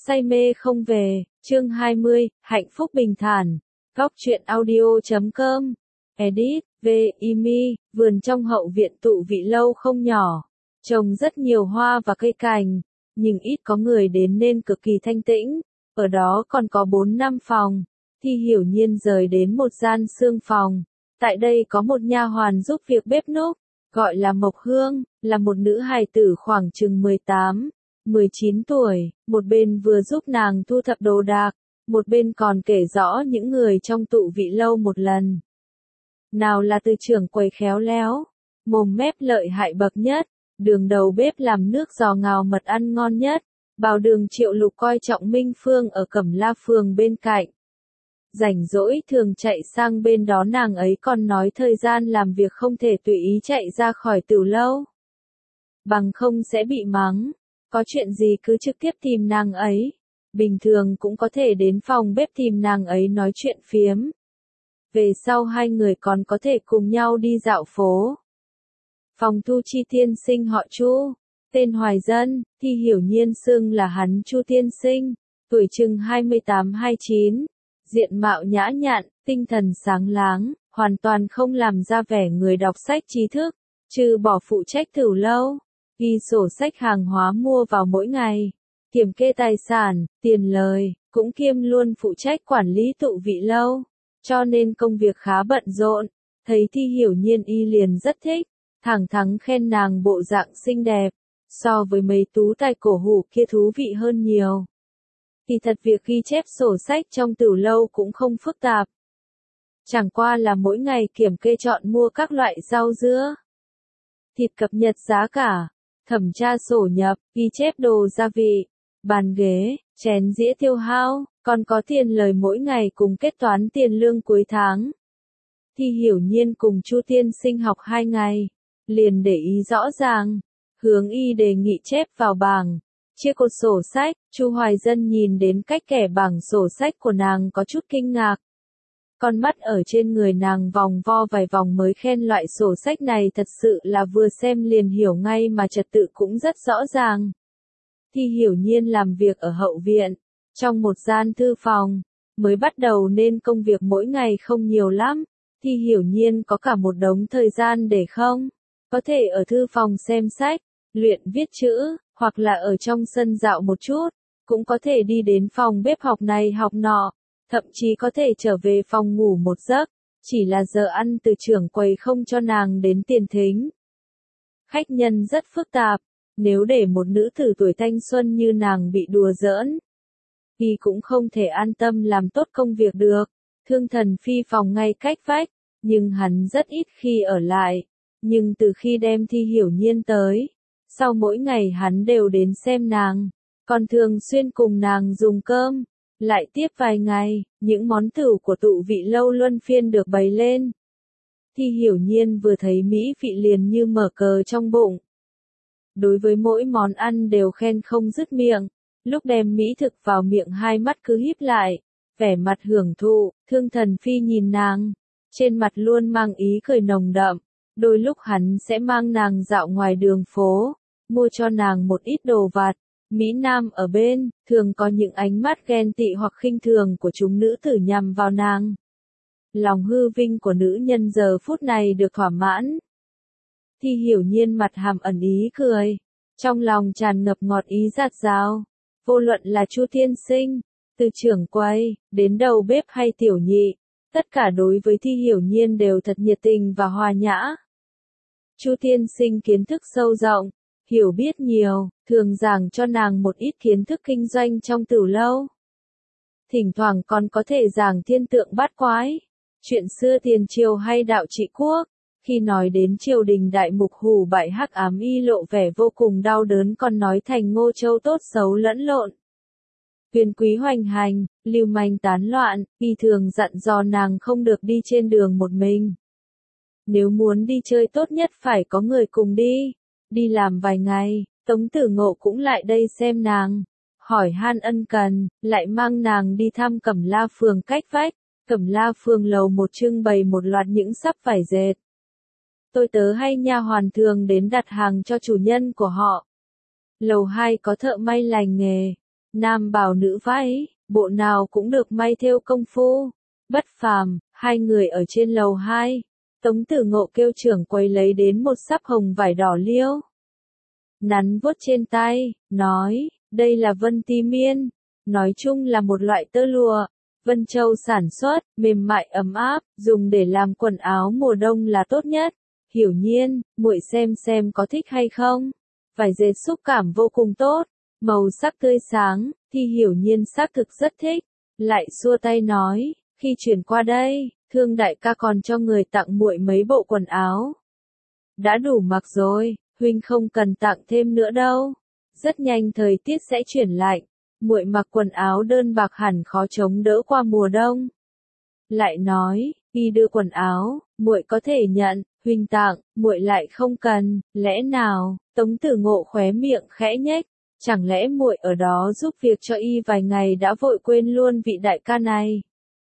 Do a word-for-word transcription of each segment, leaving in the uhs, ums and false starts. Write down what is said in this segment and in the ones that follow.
say mê không về, chương hai mươi, hạnh phúc bình thản, góc truyện audio chấm com, edit, v, imi, vườn trong hậu viện tụ vị lâu không nhỏ, trồng rất nhiều hoa và cây cành, nhưng ít có người đến nên cực kỳ thanh tĩnh, ở đó còn có bốn năm phòng, Thi Hiểu Nhiên rời đến một gian sương phòng, tại đây có một nha hoàn giúp việc bếp núc, gọi là Mộc Hương, là một nữ hài tử khoảng chừng mười tám, mười chín tuổi, một bên vừa giúp nàng thu thập đồ đạc, một bên còn kể rõ những người trong tụ vị lâu một lần. Nào là từ trưởng quầy khéo léo, mồm mép lợi hại bậc nhất, đường đầu bếp làm nước giò ngào mật ăn ngon nhất, Bảo Đường Triệu Lục coi trọng Minh Phương ở Cẩm La phường bên cạnh. Rảnh rỗi thường chạy sang bên đó, nàng ấy còn nói thời gian làm việc không thể tùy ý chạy ra khỏi tửu lâu, bằng không sẽ bị mắng, có chuyện gì cứ trực tiếp tìm nàng ấy, bình thường cũng có thể đến phòng bếp tìm nàng ấy nói chuyện phiếm. Về sau hai người còn có thể cùng nhau đi dạo phố. Phòng thu chi tiên sinh họ Chu, tên Hoài Dân, Thi Hiểu Nhiên xưng là hắn Chu tiên sinh, tuổi chừng hai mươi tám hai mươi chín, diện mạo nhã nhặn, tinh thần sáng láng, hoàn toàn không làm ra vẻ người đọc sách trí thức, trừ bỏ phụ trách tửu lâu, ghi sổ sách hàng hóa mua vào mỗi ngày, kiểm kê tài sản, tiền lời, cũng kiêm luôn phụ trách quản lý tụ vị lâu, cho nên công việc khá bận rộn. Thấy Thi Hiểu Nhiên y liền rất thích, thẳng thắn khen nàng bộ dạng xinh đẹp, so với mấy tú tài cổ hủ kia thú vị hơn nhiều. Thì thật việc ghi chép sổ sách trong tửu lâu cũng không phức tạp. Chẳng qua là mỗi ngày kiểm kê chọn mua các loại rau dưa, thịt, cập nhật giá cả, thẩm tra sổ nhập, ghi chép đồ gia vị, bàn ghế, chén dĩa tiêu hao, còn có tiền lời mỗi ngày cùng kết toán tiền lương cuối tháng. Thi Hiểu Nhiên cùng Chu tiên sinh học hai ngày, liền để ý rõ ràng, hướng y đề nghị chép vào bảng, chia cột sổ sách. Chu Hoài Dân nhìn đến cách kẻ bảng sổ sách của nàng có chút kinh ngạc. Con mắt ở trên người nàng vòng vo vài vòng mới khen loại sổ sách này thật sự là vừa xem liền hiểu ngay mà trật tự cũng rất rõ ràng. Thi Hiểu Nhiên làm việc ở hậu viện, trong một gian thư phòng, mới bắt đầu nên công việc mỗi ngày không nhiều lắm. Thi Hiểu Nhiên có cả một đống thời gian để không, có thể ở thư phòng xem sách, luyện viết chữ, hoặc là ở trong sân dạo một chút, cũng có thể đi đến phòng bếp học này học nọ, thậm chí có thể trở về phòng ngủ một giấc, chỉ là giờ ăn từ trưởng quầy không cho nàng đến tiền thính. Khách nhân rất phức tạp, nếu để một nữ tử tuổi thanh xuân như nàng bị đùa giỡn, thì cũng không thể an tâm làm tốt công việc được. Thương Thần Phi phòng ngay cách vách, nhưng hắn rất ít khi ở lại, nhưng từ khi đem Thi Hiểu Nhiên tới, sau mỗi ngày hắn đều đến xem nàng, còn thường xuyên cùng nàng dùng cơm. Lại tiếp vài ngày, những món tửu của tụ vị lâu luân phiên được bày lên. Thi Hiểu Nhiên vừa thấy mỹ vị liền như mở cờ trong bụng. Đối với mỗi món ăn đều khen không dứt miệng, lúc đem mỹ thực vào miệng hai mắt cứ híp lại, vẻ mặt hưởng thụ. Thương Thần Phi nhìn nàng, trên mặt luôn mang ý cười nồng đậm, đôi lúc hắn sẽ mang nàng dạo ngoài đường phố, mua cho nàng một ít đồ vặt. Mỹ Nam ở bên, thường có những ánh mắt ghen tị hoặc khinh thường của chúng nữ tử nhằm vào nàng. Lòng hư vinh của nữ nhân giờ phút này được thỏa mãn. Thi Hiểu Nhiên mặt hàm ẩn ý cười, trong lòng tràn ngập ngọt ý dạt dào. Vô luận là Chu tiên sinh, từ trưởng quầy, đến đầu bếp hay tiểu nhị, tất cả đối với Thi Hiểu Nhiên đều thật nhiệt tình và hòa nhã. Chu tiên sinh kiến thức sâu rộng, hiểu biết nhiều, thường giảng cho nàng một ít kiến thức kinh doanh trong tửu lâu. Thỉnh thoảng còn có thể giảng thiên tượng bát quái, chuyện xưa tiền triều hay đạo trị quốc. Khi nói đến triều đình đại mục hủ bại hắc ám y lộ vẻ vô cùng đau đớn, còn nói thành Ngô Châu tốt xấu lẫn lộn, quyền quý hoành hành, lưu manh tán loạn, y thường dặn dò nàng không được đi trên đường một mình. Nếu muốn đi chơi tốt nhất phải có người cùng đi. Đi làm vài ngày, Tống Tử Ngộ cũng lại đây xem nàng, hỏi han ân cần, lại mang nàng đi thăm Cẩm La phường cách vách. Cẩm La phường lầu một trưng bày một loạt những sắp vải dệt. Tôi tớ hay nha hoàn thường đến đặt hàng cho chủ nhân của họ. Lầu hai có thợ may lành nghề, nam bào nữ váy, bộ nào cũng được may thêu công phu. Bất phàm, hai người ở trên lầu hai. Tống Tử Ngộ kêu trưởng quầy lấy đến một sắp hồng vải đỏ liêu. Nắn vuốt trên tay, nói, đây là vân tí miên. Nói chung là một loại tơ lụa. Vân Châu sản xuất, mềm mại ấm áp, dùng để làm quần áo mùa đông là tốt nhất. Hiểu Nhiên, muội xem xem có thích hay không. Vải dệt xúc cảm vô cùng tốt, màu sắc tươi sáng, thì Hiểu Nhiên xác thực rất thích. Lại xua tay nói, khi chuyển qua đây, Thương đại ca còn cho người tặng muội mấy bộ quần áo. Đã đủ mặc rồi, huynh không cần tặng thêm nữa đâu. Rất nhanh thời tiết sẽ chuyển lạnh, muội mặc quần áo đơn bạc hẳn khó chống đỡ qua mùa đông. Lại nói, khi đưa quần áo, muội có thể nhận, huynh tặng, muội lại không cần, lẽ nào? Tống Tử Ngộ khóe miệng khẽ nhếch, chẳng lẽ muội ở đó giúp việc cho y vài ngày đã vội quên luôn vị đại ca này?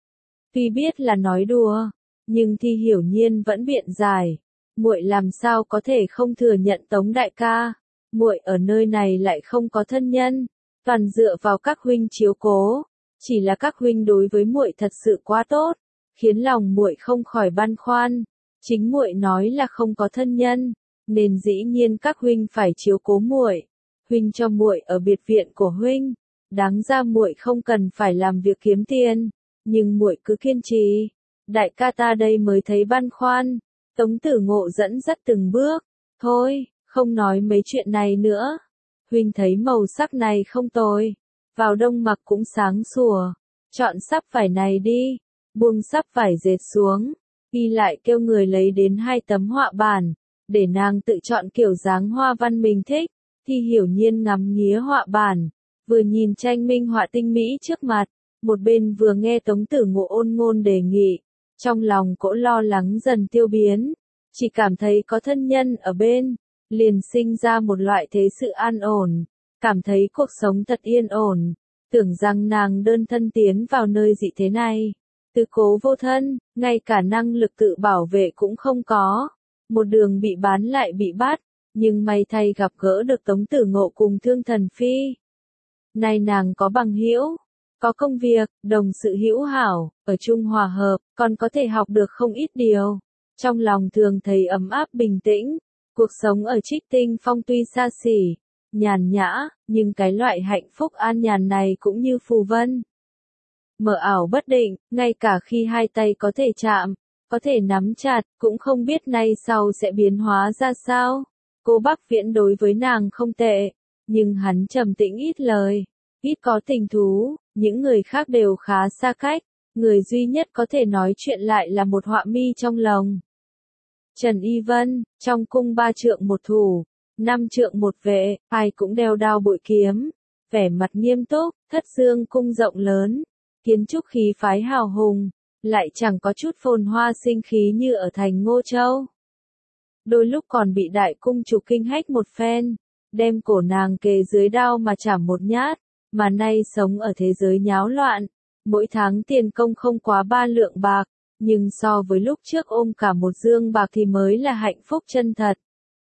Tuy biết là nói đùa, nhưng Thi Hiểu Nhiên vẫn biện giải, muội làm sao có thể không thừa nhận Tống đại ca? Muội ở nơi này lại không có thân nhân, toàn dựa vào các huynh chiếu cố, chỉ là các huynh đối với muội thật sự quá tốt, khiến lòng muội không khỏi băn khoăn. Chính muội nói là không có thân nhân, nên dĩ nhiên các huynh phải chiếu cố muội. Huynh cho muội ở biệt viện của huynh, đáng ra muội không cần phải làm việc kiếm tiền, nhưng muội cứ kiên trì. Đại ca ta đây mới thấy băn khoăn. Tống Tử Ngộ dẫn dắt từng bước, thôi, không nói mấy chuyện này nữa. Huynh thấy màu sắc này không tồi, vào đông mặc cũng sáng sủa, chọn sắp vải này đi. Buông sắp vải dệt xuống, y lại kêu người lấy đến hai tấm họa bản, để nàng tự chọn kiểu dáng hoa văn mình thích. Thì Hiểu Nhiên ngắm nghía họa bản, vừa nhìn tranh minh họa tinh mỹ trước mặt, một bên vừa nghe Tống Tử Ngộ ôn ngôn đề nghị, trong lòng cỗ lo lắng dần tiêu biến, chỉ cảm thấy có thân nhân ở bên, liền sinh ra một loại thế sự an ổn, cảm thấy cuộc sống thật yên ổn, tưởng rằng nàng đơn thân tiến vào nơi dị thế này, tứ cố vô thân, ngay cả năng lực tự bảo vệ cũng không có, một đường bị bán lại bị bắt, nhưng may thay gặp gỡ được Tống Tử Ngộ cùng Thương Thần Phi. Nay nàng có bằng hữu, có công việc, đồng sự hữu hảo, ở chung hòa hợp, còn có thể học được không ít điều. Trong lòng thường thấy ấm áp bình tĩnh, cuộc sống ở Trích Tinh Phong tuy xa xỉ, nhàn nhã, nhưng cái loại hạnh phúc an nhàn này cũng như phù vân. Mờ ảo bất định, ngay cả khi hai tay có thể chạm, có thể nắm chặt, cũng không biết nay sau sẽ biến hóa ra sao. Cô Bắc Viễn đối với nàng không tệ, nhưng hắn trầm tĩnh ít lời, ít có tình thú, những người khác đều khá xa cách, người duy nhất có thể nói chuyện lại là một họa mi trong lòng. Trần Y Vân, trong cung ba trượng một thủ, năm trượng một vệ, ai cũng đeo đao bội kiếm, vẻ mặt nghiêm túc, Thất Dương cung rộng lớn, kiến trúc khí phái hào hùng, lại chẳng có chút phồn hoa sinh khí như ở thành Ngô Châu. Đôi lúc còn bị đại cung chủ kinh hách một phen, đem cổ nàng kề dưới đao mà chảm một nhát, mà nay sống ở thế giới nháo loạn, mỗi tháng tiền công không quá ba lượng bạc, nhưng so với lúc trước ôm cả một dương bạc thì mới là hạnh phúc chân thật.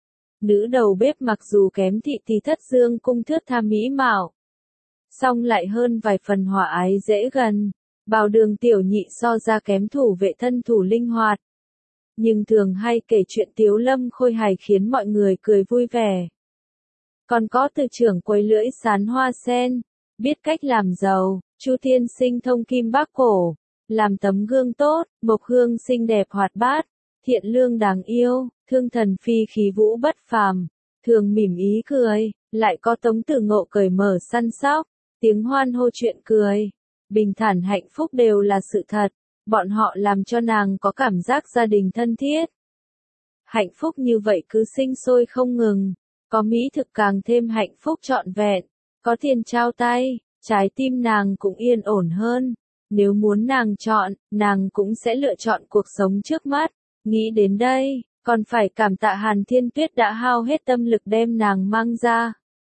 Nữ đầu bếp mặc dù kém thị thì Thất Dương cung thướt tha mỹ mạo, song lại hơn vài phần hòa ái dễ gần, Bào Đường tiểu nhị so ra kém thủ vệ thân thủ linh hoạt. Nhưng thường hay kể chuyện tiếu lâm khôi hài khiến mọi người cười vui vẻ. Còn có từ trưởng quầy lưỡi sán hoa sen, biết cách làm giàu, Chu Thiên Sinh thông kim bác cổ, làm tấm gương tốt, Mộc Hương xinh đẹp hoạt bát, thiện lương đáng yêu, Thương Thần Phi khí vũ bất phàm, thường mỉm ý cười, lại có Tống Tử Ngộ cởi mở săn sóc, tiếng hoan hô chuyện cười, bình thản hạnh phúc đều là sự thật. Bọn họ làm cho nàng có cảm giác gia đình thân thiết. Hạnh phúc như vậy cứ sinh sôi không ngừng, có mỹ thực càng thêm hạnh phúc trọn vẹn, có tiền trao tay, trái tim nàng cũng yên ổn hơn. Nếu muốn nàng chọn, nàng cũng sẽ lựa chọn cuộc sống trước mắt. Nghĩ đến đây, còn phải cảm tạ Hàn Thiên Tuyết đã hao hết tâm lực đem nàng mang ra.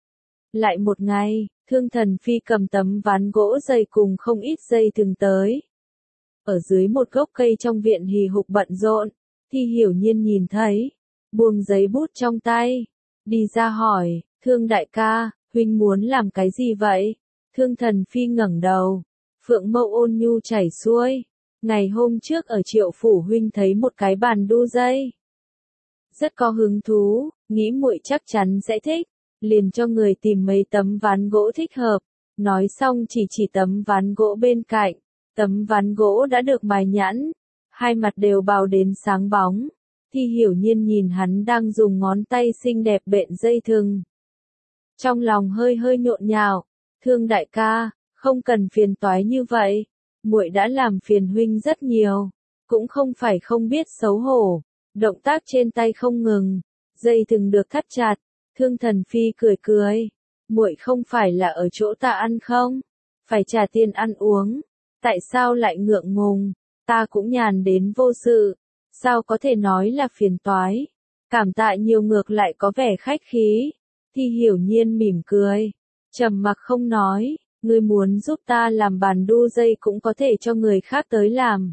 Lại một ngày, Thương Thần Phi cầm tấm ván gỗ dày cùng không ít dây thừng tới. Ở dưới một gốc cây trong viện hì hục bận rộn, Thi Hiểu Nhiên nhìn thấy, buông giấy bút trong tay, đi ra hỏi, Thương đại ca, huynh muốn làm cái gì vậy? Thương Thần Phi ngẩng đầu, phượng mâu ôn nhu chảy xuôi. Ngày hôm trước ở Triệu phủ huynh thấy một cái bàn đu dây. Rất có hứng thú, nghĩ muội chắc chắn sẽ thích, liền cho người tìm mấy tấm ván gỗ thích hợp. Nói xong chỉ chỉ tấm ván gỗ bên cạnh, tấm ván gỗ đã được mài nhẵn, hai mặt đều bào đến sáng bóng. Thi Hiểu Nhiên nhìn hắn đang dùng ngón tay xinh đẹp bện dây thừng. Trong lòng hơi hơi nhộn nhạo, Thương đại ca, không cần phiền toái như vậy, muội đã làm phiền huynh rất nhiều, cũng không phải không biết xấu hổ. Động tác trên tay không ngừng, dây thừng được thắt chặt, Thương Thần Phi cười cười, muội không phải là ở chỗ ta ăn không? Phải trả tiền ăn uống, tại sao lại ngượng ngùng? Ta cũng nhàn đến vô sự, sao có thể nói là phiền toái? Cảm tạ nhiều ngược lại có vẻ khách khí. Thi Hiểu Nhiên mỉm cười, trầm mặc không nói, ngươi muốn giúp ta làm bàn đu dây cũng có thể cho người khác tới làm.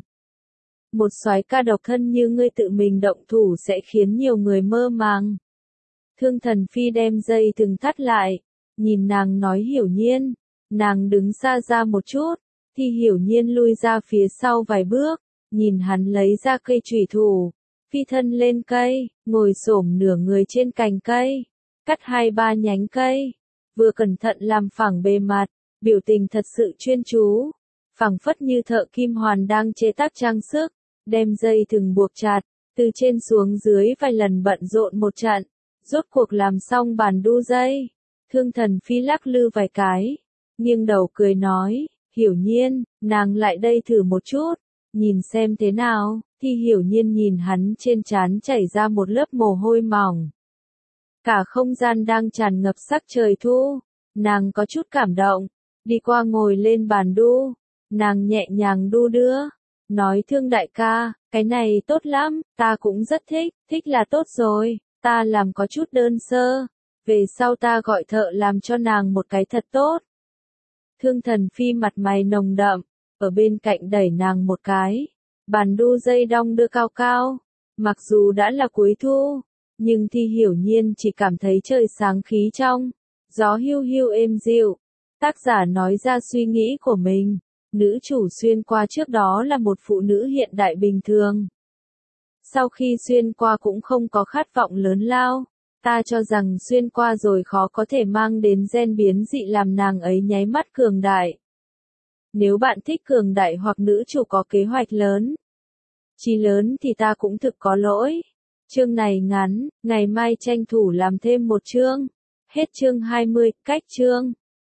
Một soái ca độc thân như ngươi tự mình động thủ sẽ khiến nhiều người mơ màng. Thương Thần Phi đem dây thừng thắt lại, nhìn nàng nói Hiểu Nhiên, nàng đứng xa ra một chút, Thi Hiểu Nhiên lui ra phía sau vài bước, nhìn hắn lấy ra cây chùy thủ, phi thân lên cây, ngồi xổm nửa người trên cành cây, cắt hai ba nhánh cây, vừa cẩn thận làm phẳng bề mặt, biểu tình thật sự chuyên chú, phảng phất như thợ kim hoàn đang chế tác trang sức, đem dây thừng buộc chặt, từ trên xuống dưới vài lần bận rộn một trận, rốt cuộc làm xong bàn đu dây. Thương Thần Phi lắc lư vài cái, nghiêng đầu cười nói, Hiểu Nhiên, nàng lại đây thử một chút, nhìn xem thế nào. Thi Hiểu Nhiên nhìn hắn trên trán chảy ra một lớp mồ hôi mỏng. Cả không gian đang tràn ngập sắc trời thu, nàng có chút cảm động, đi qua ngồi lên bàn đu, nàng nhẹ nhàng đu đưa, nói Thương đại ca, cái này tốt lắm, ta cũng rất thích, thích là tốt rồi, ta làm có chút đơn sơ, về sau ta gọi thợ làm cho nàng một cái thật tốt. Thương Thần Phi mặt mày nồng đậm, ở bên cạnh đẩy nàng một cái, bàn đu dây đong đưa cao cao, mặc dù đã là cuối thu, nhưng Thi Hiểu Nhiên chỉ cảm thấy trời sáng khí trong, gió hiu hiu êm dịu. Tác giả nói ra suy nghĩ của mình, nữ chủ xuyên qua trước đó là một phụ nữ hiện đại bình thường. Sau khi xuyên qua cũng không có khát vọng lớn lao, ta cho rằng xuyên qua rồi khó có thể mang đến gen biến dị làm nàng ấy nháy mắt cường đại. Nếu bạn thích cường đại hoặc nữ chủ có kế hoạch lớn, chí lớn thì ta cũng thực có lỗi. Chương này ngắn, ngày mai tranh thủ làm thêm một chương. Hết chương hai mươi, cách chương.